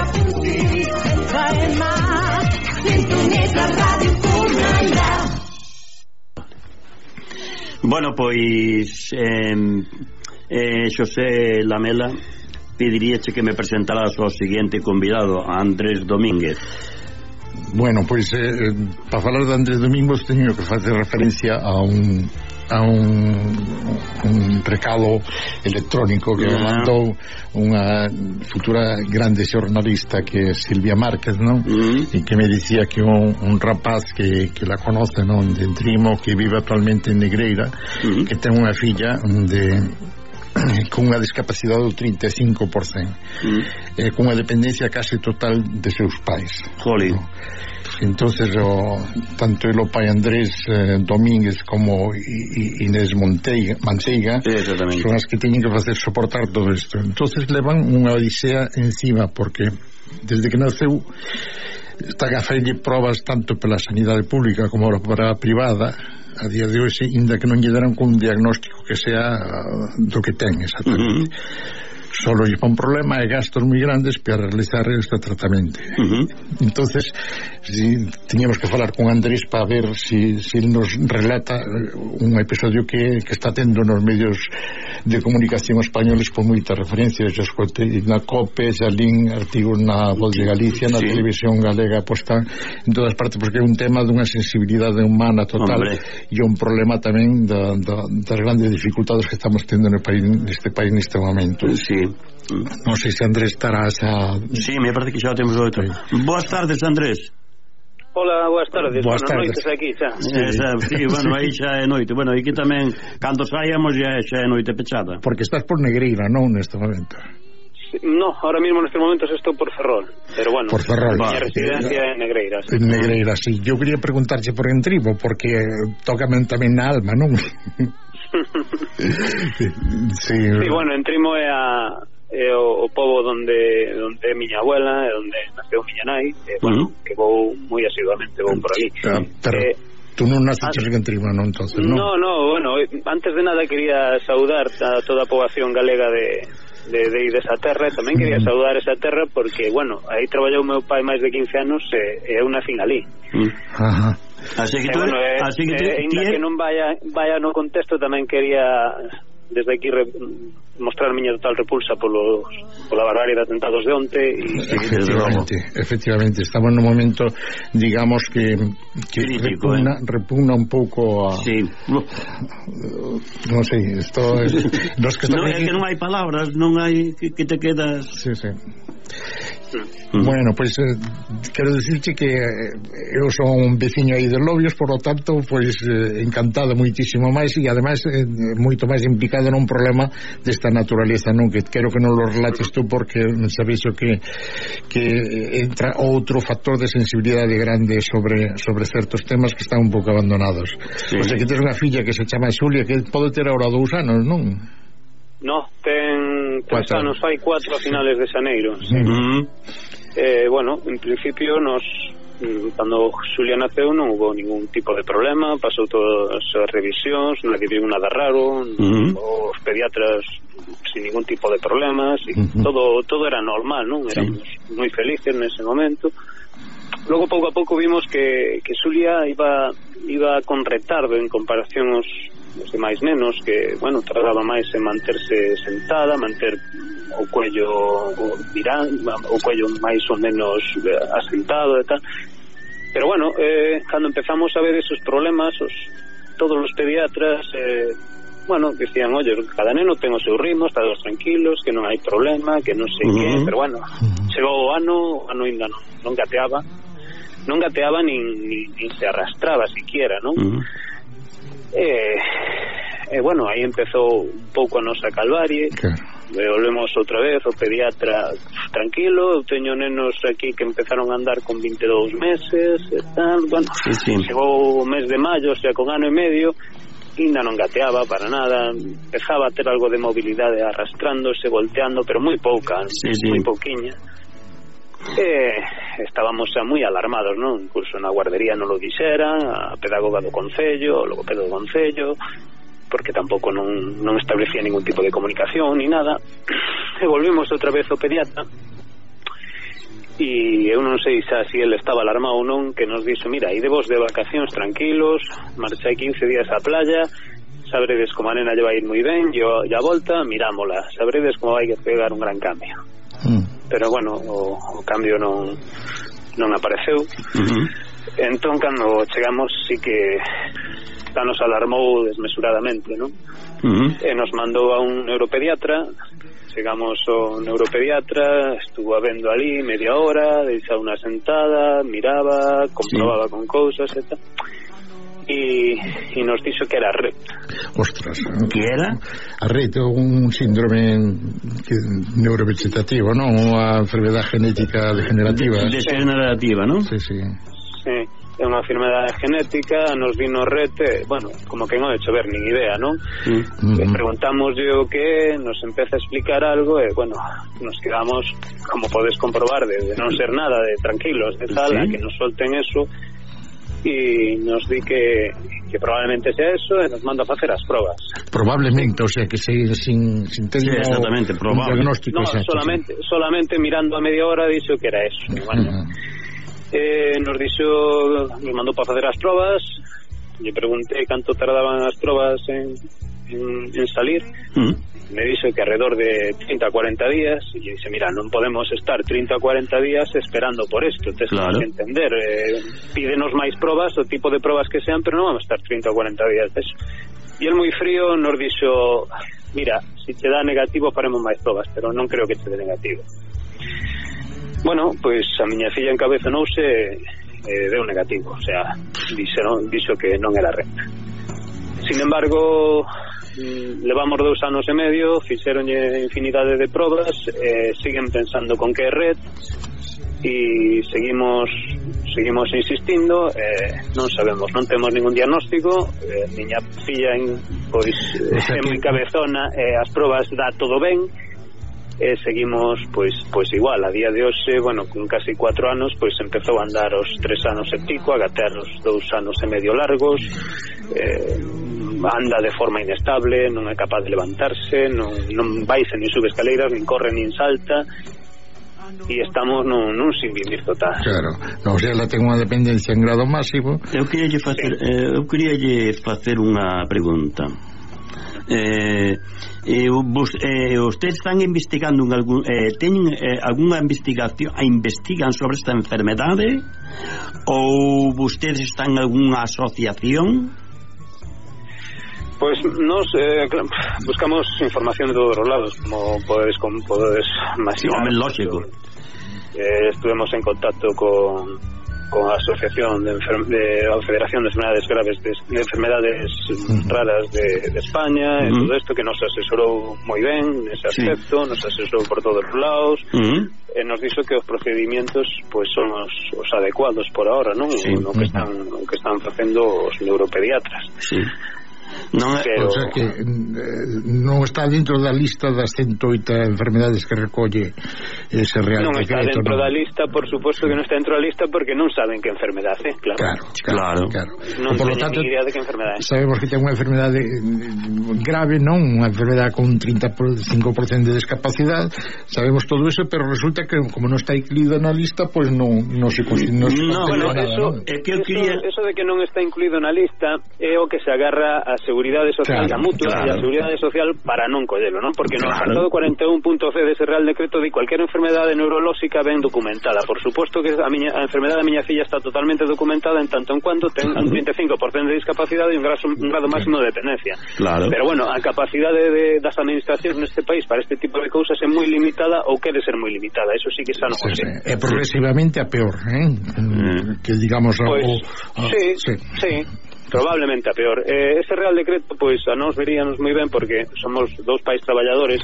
Bueno, pois Xosé Lamela, pediríache que me presentaras ao seguinte convidado, Andrés Domínguez. Bueno, pois para falar de Andrés Domínguez teño que facer referencia a un recado electrónico que me mandou unha futura grande xornalista que é Silvia Márquez, non? E que me dicía que un rapaz que la conoce, non? De Entrimo, que vive actualmente en Negreira, que ten unha filla con unha discapacidade do 35%, con unha dependencia case total de seus pais. Jolín. ¿No? Entonces tanto el pai Andrés Domínguez como Inés Manteiga son as que teñen que facer soportar todo isto. Entonces levan unha odisea encima, porque desde que naceu están a facerlle probas tanto pela sanidade pública como para a privada. A día de hoxe, ainda que non lle deran con un diagnóstico que sea do que ten exactamente, solo lle pon problema e gastos moi grandes para realizar este tratamento. Entonces teníamos que falar con Andrés para ver si nos relata un episodio que está tendo nos medios de comunicación españoles por moitas referencias. Eu escoitei na COPE, xa lín artigos na Voz de Galicia, na televisión galega, posta en todas partes, porque é un tema dunha sensibilidade humana total. E un problema tamén das grandes dificultades que estamos tendo neste país neste momento. Non sei se Andrés estará xa... Sí, me parece que xa o temos outro. Boas tardes, Andrés. Hola, boas tardes. Boas noites aquí xa. Sí, bueno, aí xa é noite. Bueno, aquí tamén, cando saíamos xa é noite pechada. Porque estás por Negreira, non, neste momento? No, ahora mismo neste momento estou por Ferrol. Pero bueno, por Ferrol. Miña residencia en Negreira. Sí. En Negreira, sí. Eu quería preguntarche por Entrimo, porque tócame tamén na alma, non? Sí, bueno, Entrimo é o pobo onde é miña abuela, e onde naceu miña nai, bueno, que vou moi asiduamente, vou por ali. Pero tú non naceches en Entrimo, non, entonces, non? No, bueno, antes de nada quería saudar a toda a poboación galega de esa terra, e tamén quería saudar esa terra porque, bueno, aí traballou meu pai máis de 15 anos e eu nacín ali. Así que bueno, ainda que non vaya no contexto, tamén quería desde aquí mostrar a miña total repulsa pola barbarie de atentados de onte efectivamente estamos nun momento, digamos que crítico, repugna un pouco a... non sei, isto é que que non hai palabras, non hai que te quedas... Sí. Bueno, pois quero dicirche que eu son un veciño aí de Lobios, por lo tanto, pois encantado moitísimo máis, e ademais moito máis implicado nun problema desta naturaleza, non? Que quero que non lo relates tú, porque sabéis que entra outro factor de sensibilidade grande sobre certos temas que están un pouco abandonados. O sea, que tens unha filla que se chama Xulia, que pode ter agora 2 anos, non? No, ten 3 anos, fai 4 a finales de xaneiro. Bueno, en principio cando Xulia naceu non hubo ningún tipo de problema, pasou todas as revisións, nadie viu nada raro, os pediatras sin ningún tipo de problemas, e todo era normal, non? Éramos moi felices nese momento. Logo, pouco a pouco, vimos que Xulia iba con retardo en comparación aos demais nenos, que, bueno, tardaba máis en manterse sentada, manter o cuello o cuello máis ou menos asentado e tal. Pero bueno, cando empezamos a ver esos problemas, todos os pediatras bueno, decían, oye, cada neno ten o seu ritmo, está todos tranquilos, que non hai problema, que non sei que, pero bueno, chegou o ano ainda non gateaba nin se arrastraba siquiera, non? Bueno, aí empezou un pouco a nosa calvarie. Volvemos outra vez, o pediatra tranquilo, eu teño nenos aquí que empezaron a andar con 22 meses e tal, bueno, chegou o mes de maio, o sea, con ano e medio, ainda non gateaba para nada, empezaba a ter algo de mobilidade arrastrándose, volteando, pero moi pouca, moi pouquiña. Estábamos xa moi alarmados, non? Incluso na guardería non lo dixera, a pedagoga do concello, o logopedo do concello, porque tampouco non establecía ningún tipo de comunicación ni nada. E volvimos outra vez ao pediatra e eu non sei xa se ele estaba alarmado ou non, que nos dixo, mira, idevos de vacacións tranquilos, marchai 15 días á playa, sabredes como a nena lle vai ir moi ben, e a volta mirámola, sabredes como vai que pegar un gran cambio. Pero bueno, o cambio non apareceu. Entón cando chegamos sí que xa nos alarmou desmesuradamente, non? E nos mandou a un neuropediatra. Chegamos ao neuropediatra, estuvo vendo ali media hora, deixa unha sentada, miraba, comprobaba con cousas e tal, e nos dixo que era RET. Ostras, que era? A RET é un síndrome neurovegetativo, non? Unha enfermedade genética degenerativa. Degenerativa, non? Sí, sí. Sí, é unha enfermedade genética, nos vino RET, bueno, como que non he hecho ver nin idea, non? Preguntámoslle o que, nos empeza a explicar algo e, bueno, nos quedamos, como podes comprobar, de non ser nada, de tranquilos, de tal, a que nos solten eso, e nos di que probablemente sea eso e nos manda a facer as probas. Probablemente, o sea, que sin ter un diagnóstico. No, solamente mirando a media hora dixo que era eso. Bueno, nos dixo, nos mandou para facer as probas, lle pregunté canto tardaban as probas en salir. Me dixo que alrededor de 30 a 40 días, e dice, mira, non podemos estar 30 a 40 días esperando por isto, tens que entender, pídenos máis probas, o tipo de probas que sean, pero non vamos a estar 30 a 40 días de eso. E el moi frío nos dixo, mira, se te dá negativo faremos máis probas, pero non creo que te dé negativo. Bueno, pois a miña filla encabezonouse e deu negativo, o sea, dixo que non era RET. Sin embargo, levamos 2 anos e medio, fixeronlle infinidade de probas, siguen pensando con que é RET, e seguimos insistindo, non sabemos, non temos ningún diagnóstico. Miña filla pois é moi cabezona, as probas dá todo ben, seguimos pois igual, a día de hoxe, bueno, con casi 4 anos, pois empezou a andar os 3 anos e pico, a gatear os 2 anos e medio largos, anda de forma inestable, non é capaz de levantarse, non baixa nin sube escaleiras, nin corre nin salta, e estamos nun sin vivir total. Claro, non, o sea, ela ten unha dependencia en grado máximo. Eu queríalle facer unha pregunta. Ustedes están investigando teñen algunha investigan sobre esta enfermedade, ou ustedes están en algunha asociación? Pois nos buscamos información de todos os lados, como podes imaginar. Lógico. Estuvemos en contacto con a Asociación de la Federación de Enfermedades Graves de Enfermedades Raras de España, e todo isto que nos asesorou moi ben nese aspecto, nos asesorou por todos os lados, e nos dixo que os procedimentos pois son os adecuados por ahora, non? O que están facendo os neuropediatras. Non, o sea que non está dentro da lista das 108 enfermedades que recolle ese Real Decreto. Non está dentro da lista, por suposto que non está dentro da lista, porque non saben que enfermedade é, claro. Non por lo tanto, idea de que enfermedade é. Sabemos que ten unha enfermedade grave, non unha enfermedade con 35% de discapacidade, sabemos todo eso, pero resulta que como non está incluído na lista, pois non se bueno, eso de que non está incluído na lista é o que se agarra a Seguridade Social da Mutua e a Seguridade Social para non collelo, non? Porque no apartado 41.c dese Real Decreto di cualquier enfermedade neurolóxica ben documentada. Por suposto que a enfermedade da miña filla está totalmente documentada en tanto en cuanto ten un 35% de discapacidade e un grado máximo de dependencia. Pero bueno, a capacidade das administracións neste país para este tipo de cousas é moi limitada, ou quere ser moi limitada, eso sí que xa non sei. É progresivamente a peor, que digamos... Sí, probablemente a peor. Ese Real Decreto pois a nos veríanos moi ben, porque somos dous pais traballadores,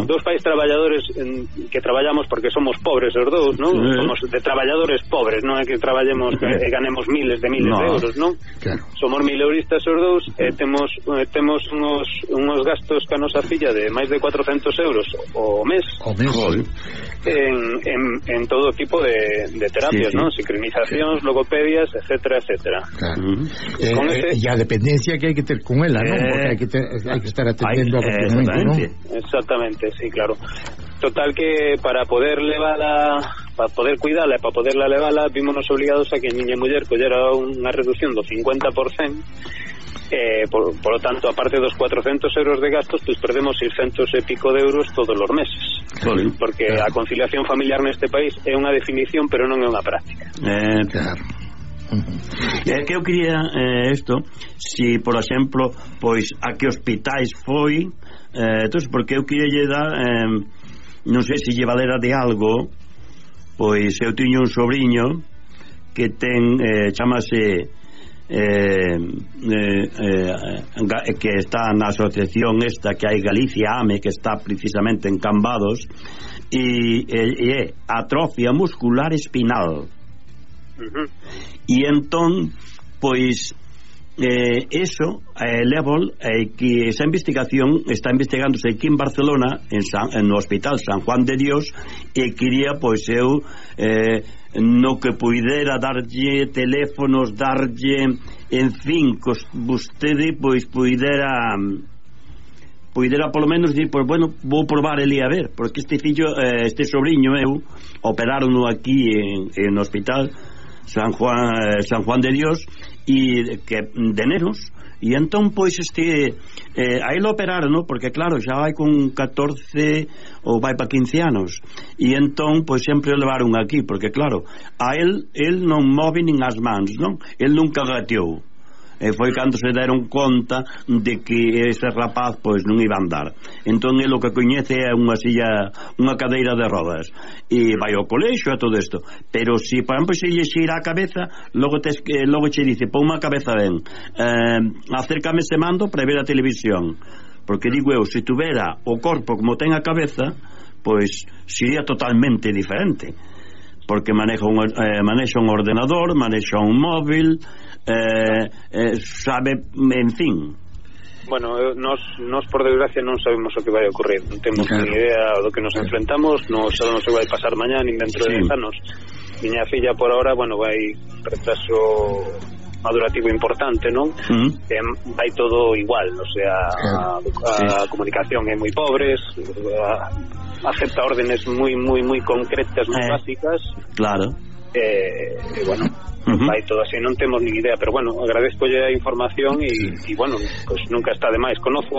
que traballamos porque somos pobres os dous, non? Somos de traballadores pobres, non é que traballemos e ganemos miles de euros, non? Somos mileuristas os dous, e temos uns gastos ca nosa filla de máis de 400 euros o mes. En todo tipo de terapias, non? Sincronizacións, logopedias, etcétera. E a dependencia que hai que ter con ela, non? Porque hai que estar atendendo a continuamente, non? Exactamente, sí, claro. Total que para poder levala para poder cuidala e para poderla levala, vímonos obligados a que a miña muller collera unha reducción do 50%. Por lo tanto, aparte dos 400 euros de gastos, pues perdemos 600 e pico de euros todos os meses, porque a conciliación familiar neste país é unha definición, pero non é unha práctica. Claro. É que eu quería isto, si por exemplo, pois a que hospitais foi, entonces, porque eu queria lle dar, non sei se lle valera de algo, pois eu tiño un sobrinho que ten, chamase que está na asociación esta que hai Galicia AME, que está precisamente en Cambados, e é atrofia muscular espinal. E entón, pois eso level, que esa investigación está investigándose aquí en Barcelona, no Hospital San Juan de Dios, e quería, pois eu no que puidera darlle teléfonos, darlle, en fin, que vostede pois puidera polo menos dir, pois bueno, vou probar ali a ver, porque este fillo, este sobrinho eu, operaron aquí en no Hospital San Juan de Dios, e que de nenos, e entón pois aí lo operaron, ¿no? Porque claro, xa vai con 14 ou vai para 15 anos, e entón pois sempre o levaron aquí, porque claro, a el non move nin as mans, non? El nunca gateou. E foi cando se deron conta de que ese rapaz pois non iba a andar. Entón ele o que coñece é unha silla, unha cadeira de rodas, e vai ao colexio e todo isto. Pero se por exemplo se lle xira a cabeza, logo che dice, pon unha cabeza ben, acércame ese mando para ver a televisión, porque digo eu, se tuvera o corpo como ten a cabeza, pois sería totalmente diferente, porque maneja un ordenador, manexa un móvil, sabe, en fin. Bueno, nos por desgracia non sabemos o que vai ocurrir, non temos ni idea do que nos enfrentamos, non sabemos o que vai pasar mañá nin dentro de 10 anos. Miña filla por ahora, bueno, vai retraso madurativo importante, non? Vai todo igual, o sea, a comunicación é moi pobre, acepta órdenes moi concretas, moi básicas. Claro. E bueno, vai todo así, non temos ni idea, pero bueno, agradezcolle a información e bueno, pues nunca está de máis. Conozco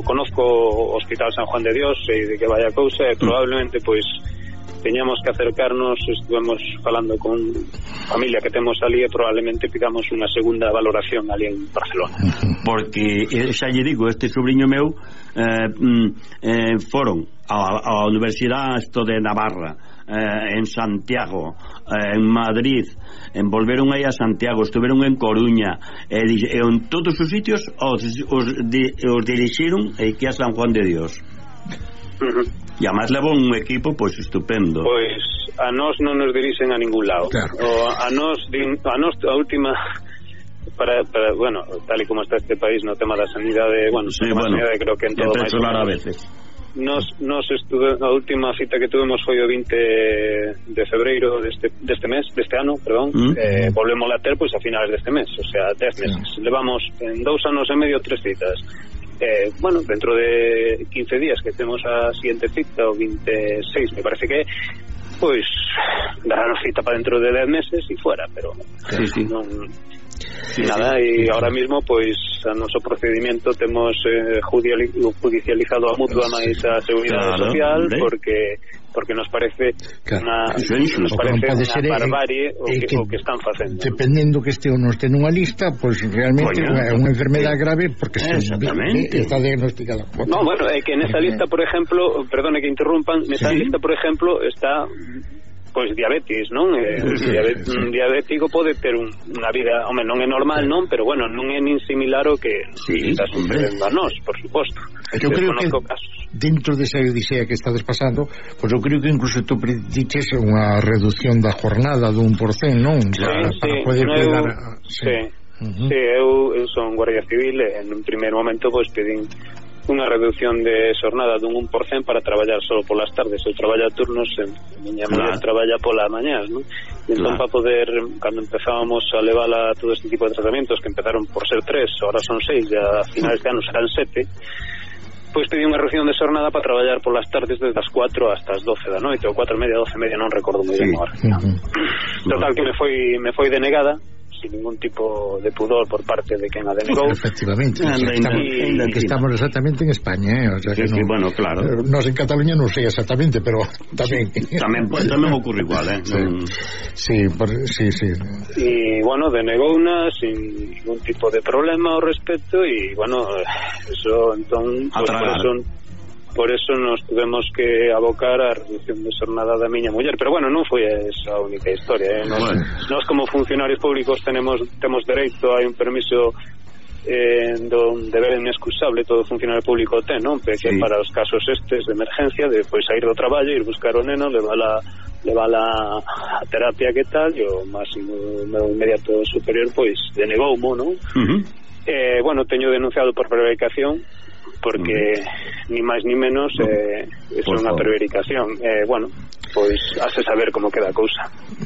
o Hospital San Juan de Dios e de que vaya cousa, e probablemente pois teñamos que acercarnos, estuvemos falando con familia que temos ali e probablemente pidamos unha segunda valoración ali en Barcelona. Porque xa lle digo, este sobrinho meu foron a Universidade de Navarra, en Santiago, en Madrid, volveron aí a Santiago, estuveron en Coruña, en todos os sitios os dirixeron aquí a San Juan de Dios. E además levou un equipo pois estupendo. Pois a nós non nos dirixen a ningún lado. A nós a última para bueno, tal e como está este país no tema da sanidade, bueno, sanidade creo que en todo máis a veces. Nos a última cita que tuvemos foi o 20 de febreiro deste ano, perdón. Volvemos a ter pois a finales deste mes, o sea, 10 meses. Levamos en 2 anos e medio 3 citas. Bueno, dentro de 15 días que temos a siguiente cita, o 26 me parece que pois darán cita para dentro de 10 meses e fuera, pero non nada, e ahora mismo pois a noso procedimento temos judicializado a mutua máis a Seguridade Social, porque nos parece unha barbarie o que están facendo. Dependendo que este ou non este nunha lista, pois realmente é unha enfermedade grave, porque está diagnosticada. No, bueno, é que nesa lista, por exemplo, perdone que interrumpan, nesa lista, por exemplo, está pois diabetes, non? Un diabético pode ter unha vida, home, non é normal, non? Pero bueno, non é nin similar o que está sucedendo a nós, por suposto. Eu creo que dentro desa odisea que estades pasando, pois eu creo que incluso tú prediches unha reducción da jornada dun 1%, non? Para poder pegar... eu son guardia civil e en un primer momento pois pedín unha reducción de xornada dun 1% para traballar só polas tardes. Eu traballo a turnos, miña muller traballa pola mañá, non? E entón para poder, cando empezábamos a levar a todo este tipo de tratamientos, que empezaron por ser 3, ahora son 6, e a finales de ano serán 7, pois pedí unha reducción de xornada para traballar polas tardes desde as 4 hasta as 12 da noite, ou 4:30, 12:30, non recordo moi ben agora. Total, que me foi denegada sin ningún tipo de pudor por parte de quen a denegou. Efectivamente, estamos exactamente en España, o sea que sí, bueno, claro. Nos en Cataluña non sei exactamente, pero tamén tamén ocurre igual, Sí. Y bueno, denegóuna sin ningún tipo de problema ao respecto, y bueno, eso entón pues, por eso nos tuvemos que abocar a reducción de xornada da miña muller, pero bueno, non foi esa a única historia, Nos como funcionarios públicos temos dereito a un permiso do deber inexcusable, todo funcionario público ten, non? Que para os casos estes de emergencia, de pois sair do traballo, ir buscar o neno, levala a terapia que tal, e o máximo meu inmediato superior pois denegoumo, non? Bueno, teño denunciado por prevaricación, porque ni máis ni menos é unha prevaricación. Bueno, pois hace saber como queda a cousa.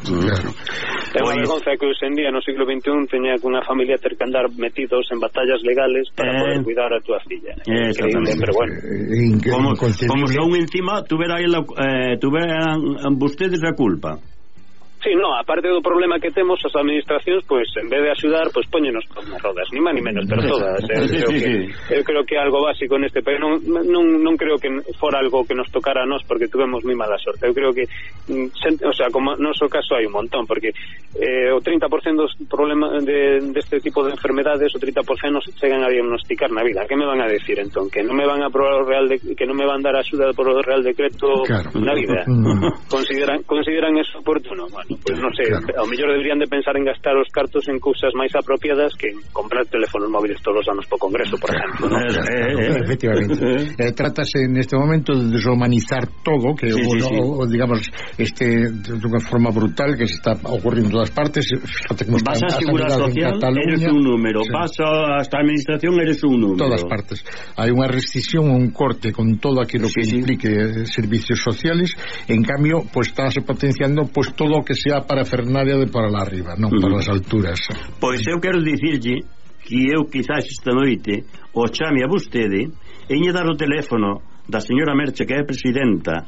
É unha vergonza que hoxe en día no siglo XXI teña que unha familia ter que andar metidos en batallas legales para poder cuidar a túa filla. Increíble, pero bueno, como son encima tuveran vostedes a culpa. Sí, no, aparte do problema que temos as administracións, pois en vez de axudar, pois póñenos por nas rodas, ni máis ni menos, pero todas. Eu creo que é algo básico neste, pero non creo que fora algo que nos tocara a nós, porque tuvemos moi mala sorte. Eu creo que, o sea, como no noso caso hai un montón, porque o 30% dos problemas deste tipo de enfermedades, o 30% nos chegan a diagnosticar na vida. Que me van a decir entón? Que non me van a aprobar o Real que non me van dar axuda por o Real Decreto na vida? Consideran eso oportuno? Bueno, pois non sei, ao mellor deberían de pensar en gastar os cartos en cousas máis apropiadas que en comprar teléfonos móviles todos os anos po Congreso, por exemplo, ¿no? Efectivamente. Trátase neste momento de deshumanizar todo, que digamos, dunha forma brutal que se está ocurrindo en todas partes. Fíjate como vas a Seguridade Social, eres un número, vas a esta administración, eres un número. Todas partes. Hai unha restricción, un corte con todo aquilo que implique servicios sociales. En cambio, pues estáse potenciando pues todo o que sea para Fernaria de para lá arriba, non para as alturas. Pois eu quero dicirlle que eu quizás esta noite o chame a vostede e lle dar o teléfono da señora Merche, que é presidenta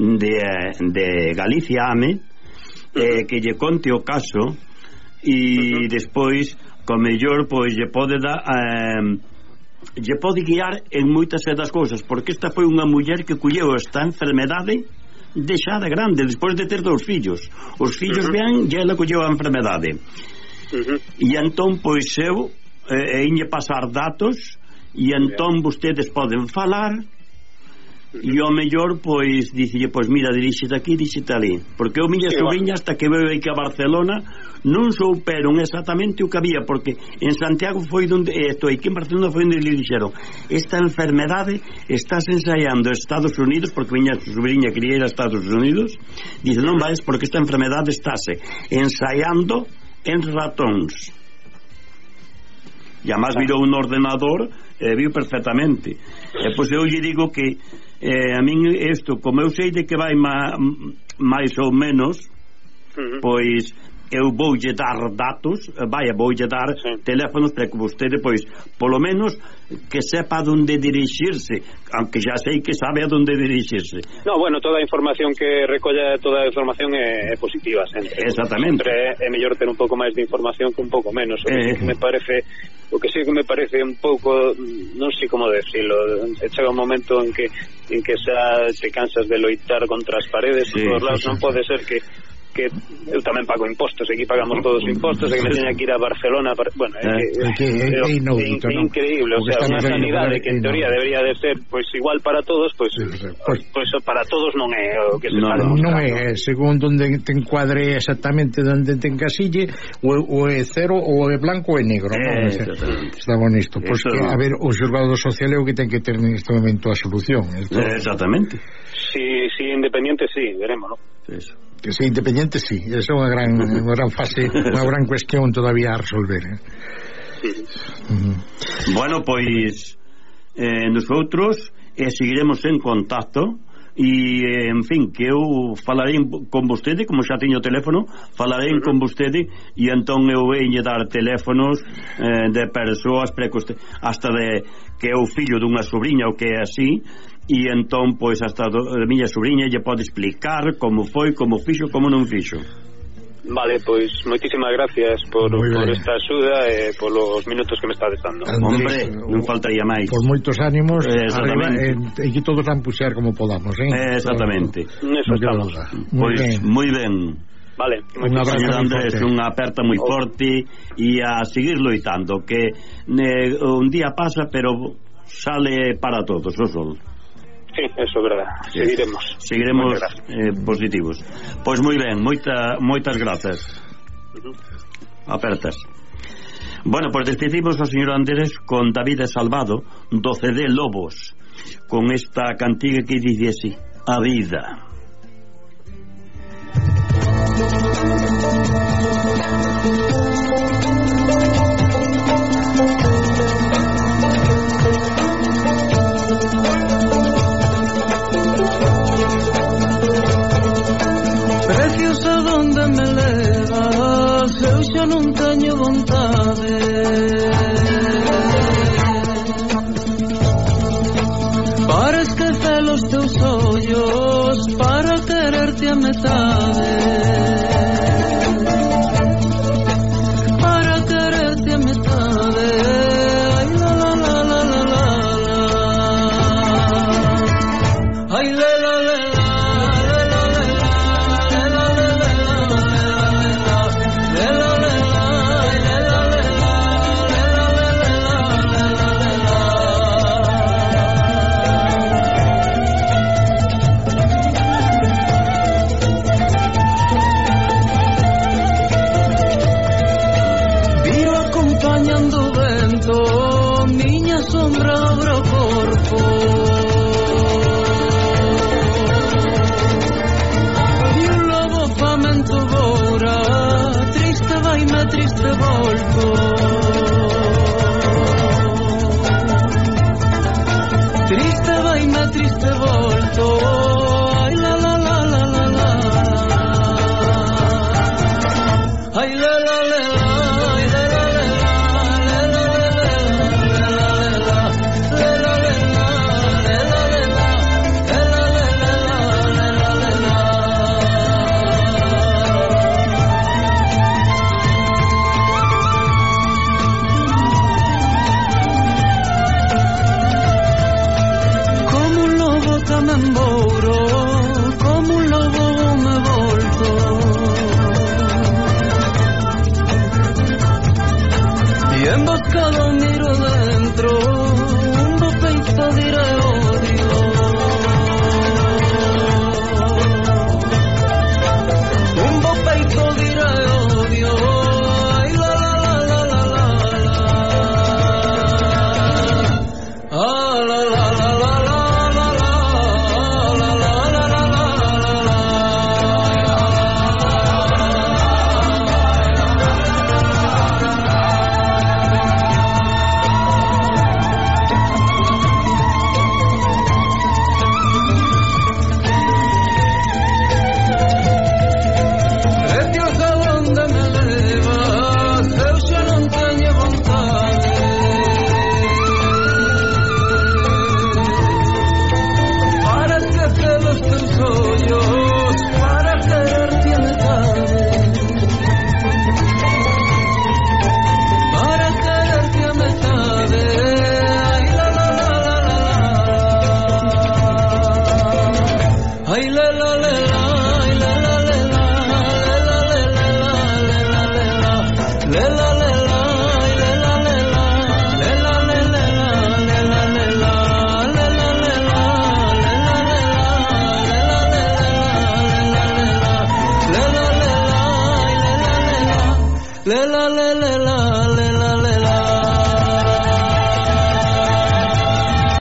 de Galicia AME, que lle conte o caso, e despois co mellor pois lle pode dar lle pode guiar en moitas das cousas, porque esta foi unha muller que colleu esta enfermedade deixada grande, despois de ter 2 fillos. Os fillos vean, e ela colleu a enfermedade. E entón, pois eu iñe pasar datos, e entón vostedes poden falar, e ao mellor, pois, dicille, pois mira, diríxete aquí, diríxete ali. Porque o miña sobrinha, hasta que veu aquí a Barcelona, non souperon exactamente o que había, porque en Santiago foi donde, aquí en Barcelona foi onde lhe dixeron, esta enfermedade estás ensaiando en Estados Unidos, porque miña sobrinha quería ir a Estados Unidos, dice, non vais, porque esta enfermedade estáse ensaiando en ratóns. E además virou un ordenador e viu perfectamente. E pois eu lle digo que a min isto, como eu sei de que vai máis ou menos, pois eu voulle dar datos, voulle dar teléfonos para que vostede, pois, polo menos que sepa onde dirixirse, aunque xa sei que sabe a onde dirixirse. No, bueno, toda a información que recolla, toda a información é positiva sempre. Exactamente. Sempre é mellor ter un pouco máis de información que un pouco menos. O que sí que me parece un pouco, non sei como decirlo, chega un momento en que xa te cansas de loitar contra as paredes por todos lados. Non pode ser que eu tamén pago impostos, aquí pagamos todos impostos, e que me teña que ir a Barcelona bueno, é increíble, o sea, unha sanidade que en teoría debería de ser pois igual para todos, pois para todos non é o que se fala. Non é, según onde te encuadre exactamente onde te encasille, ou é cero, ou é blanco ou é negro, non? Estamos nisto, pois que, a ver, o xulgado social é o que ten que ter neste momento a solución. Exactamente. Si independiente, sí, veremos, non? Eso. Que sea independiente, sí, é unha gran fase, unha gran cuestión todavía a resolver. Bueno, pois nosotros seguiremos en contacto e, en fin, que eu falarei con vostede, como xa teño o teléfono, falarei con vostede, e entón eu veiñe dar teléfonos de persoas hasta de que é o fillo dunha sobrinha ou que é así, e entón, pois, hasta a miña sobrinha lle pode explicar como foi, como fixo, como non fixo. Vale, pois moitísimas gracias por esta axuda e polos minutos que me estades dando. Hombre, non faltaría máis. Por moitos ánimos, arriba, e que todos van puxar como podamos, Exactamente. Eso estamos. Pois, moi ben. Vale, señor Andrés, unha aperta moi forte, e a seguir loitando, que un día pasa, pero sale para todos o sol. Sí, eso é verdade. Seguiremos positivos. Pois moi ben, moitas grazas. Apertas. Bueno, pois despedimos ao señor Andrés con David Salvado do CD Lobos, con esta cantiga que dice así: a vida. Preciosa, donde me levas, eu xa non teño vontade. Para esquecer os teus ollos, para quererte a metade. Para quererte a metade. Ai la la la la la la la. Ai la la la la. Triste volto, triste vaime, triste volto. Ai la la la la la la. Ai la la la la. Ai la la la la. Emboscado miro dentro, un bo peito diré odio. Un bo peito diré odio. Ai la la la la la la la. Ah la la la la la la la la la la la la. Le la le la le la le la.